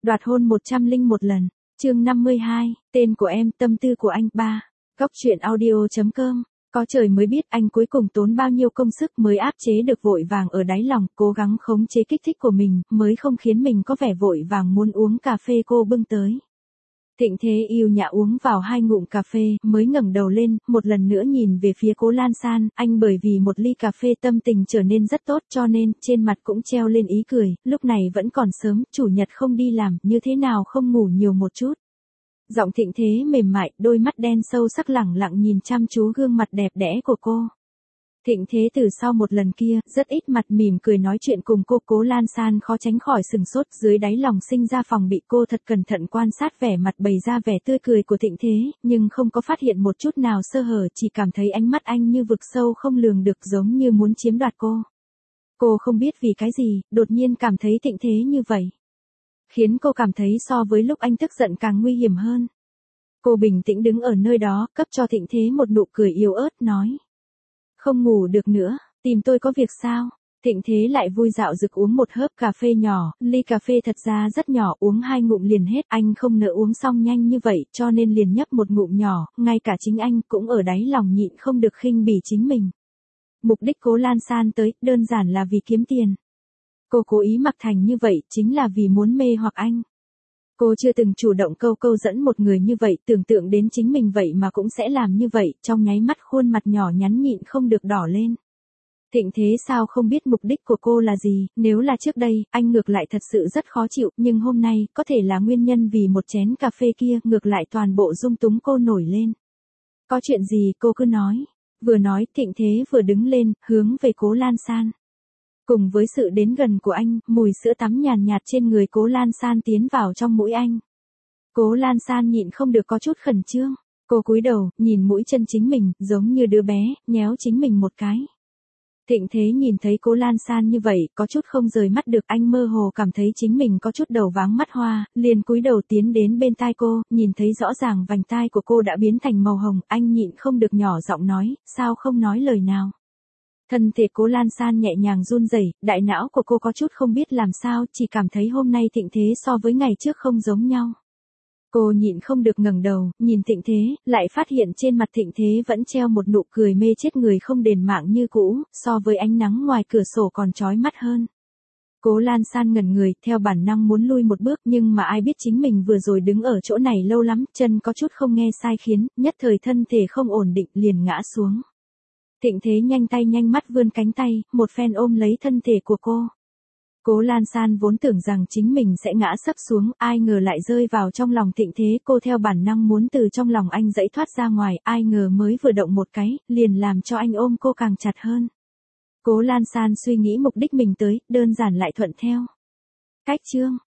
Đoạt hôn 101 lần. Chương 52, tên của em, tâm tư của anh. 3. Góc truyện audio.com. Có trời mới biết anh cuối cùng tốn bao nhiêu công sức mới áp chế được vội vàng ở đáy lòng, cố gắng khống chế kích thích của mình, mới không khiến mình có vẻ vội vàng muốn uống cà phê cô bưng tới. Thịnh Thế yêu nhã uống vào 2 ngụm cà phê, mới ngẩng đầu lên, một lần nữa nhìn về phía Cố Lan San, anh bởi vì một ly cà phê tâm tình trở nên rất tốt cho nên, trên mặt cũng treo lên ý cười, lúc này vẫn còn sớm, chủ nhật không đi làm, như thế nào không ngủ nhiều một chút. Giọng Thịnh Thế mềm mại, đôi mắt đen sâu sắc lẳng lặng nhìn chăm chú gương mặt đẹp đẽ của cô. Thịnh Thế từ sau một lần kia, rất ít mặt mỉm cười nói chuyện cùng cô. Cố Lan San khó tránh khỏi sừng sốt, dưới đáy lòng sinh ra phòng bị. Cô thật cẩn thận quan sát vẻ mặt bày ra vẻ tươi cười của Thịnh Thế, nhưng không có phát hiện một chút nào sơ hở, chỉ cảm thấy ánh mắt anh như vực sâu không lường được, giống như muốn chiếm đoạt cô. Cô không biết vì cái gì, đột nhiên cảm thấy Thịnh Thế như vậy, khiến cô cảm thấy so với lúc anh tức giận càng nguy hiểm hơn. Cô bình tĩnh đứng ở nơi đó, cấp cho Thịnh Thế một nụ cười yếu ớt, nói: "Không ngủ được nữa, tìm tôi có việc sao?" Thịnh Thế lại vui dạo dực uống một hớp cà phê nhỏ, ly cà phê thật ra rất nhỏ, uống 2 ngụm liền hết, anh không nỡ uống xong nhanh như vậy, cho nên liền nhấp một ngụm nhỏ, ngay cả chính anh cũng ở đáy lòng nhịn không được khinh bỉ chính mình. Mục đích Cố Lan San tới, đơn giản là vì kiếm tiền. Cô cố ý mặc thành như vậy, chính là vì muốn mê hoặc anh. Cô chưa từng chủ động câu dẫn một người như vậy, tưởng tượng đến chính mình vậy mà cũng sẽ làm như vậy, trong nháy mắt khuôn mặt nhỏ nhắn nhịn không được đỏ lên. Thịnh Thế sao không biết mục đích của cô là gì, nếu là trước đây, anh ngược lại thật sự rất khó chịu, nhưng hôm nay, có thể là nguyên nhân vì một chén cà phê kia, ngược lại toàn bộ dung túng cô nổi lên. "Có chuyện gì cô cứ nói." Vừa nói, Thịnh Thế vừa đứng lên, hướng về Cố Lan San. Cùng với sự đến gần của anh, mùi sữa tắm nhàn nhạt trên người Cố Lan San tiến vào trong mũi anh. Cố Lan San nhịn không được có chút khẩn trương. Cô cúi đầu, nhìn mũi chân chính mình, giống như đứa bé, nhéo chính mình một cái. Thịnh Thế nhìn thấy Cố Lan San như vậy, có chút không rời mắt được, anh mơ hồ cảm thấy chính mình có chút đầu váng mắt hoa, liền cúi đầu tiến đến bên tai cô, nhìn thấy rõ ràng vành tai của cô đã biến thành màu hồng, anh nhịn không được nhỏ giọng nói: "Sao không nói lời nào?" Thân thể Cố Lan San nhẹ nhàng run rẩy, đại não của cô có chút không biết làm sao, chỉ cảm thấy hôm nay Thịnh Thế so với ngày trước không giống nhau. Cô nhịn không được ngẩng đầu, nhìn Thịnh Thế, lại phát hiện trên mặt Thịnh Thế vẫn treo một nụ cười mê chết người không đền mạng như cũ, so với ánh nắng ngoài cửa sổ còn chói mắt hơn. Cố Lan San ngẩn người, theo bản năng muốn lui một bước, nhưng mà ai biết chính mình vừa rồi đứng ở chỗ này lâu lắm, chân có chút không nghe sai khiến, nhất thời thân thể không ổn định, liền ngã xuống. Thịnh Thế nhanh tay nhanh mắt vươn cánh tay, một phen ôm lấy thân thể của cô. Cố Lan San vốn tưởng rằng chính mình sẽ ngã sấp xuống, ai ngờ lại rơi vào trong lòng Thịnh Thế, cô theo bản năng muốn từ trong lòng anh giãy thoát ra ngoài, ai ngờ mới vừa động một cái, liền làm cho anh ôm cô càng chặt hơn. Cố Lan San suy nghĩ mục đích mình tới, đơn giản lại thuận theo. Cách chương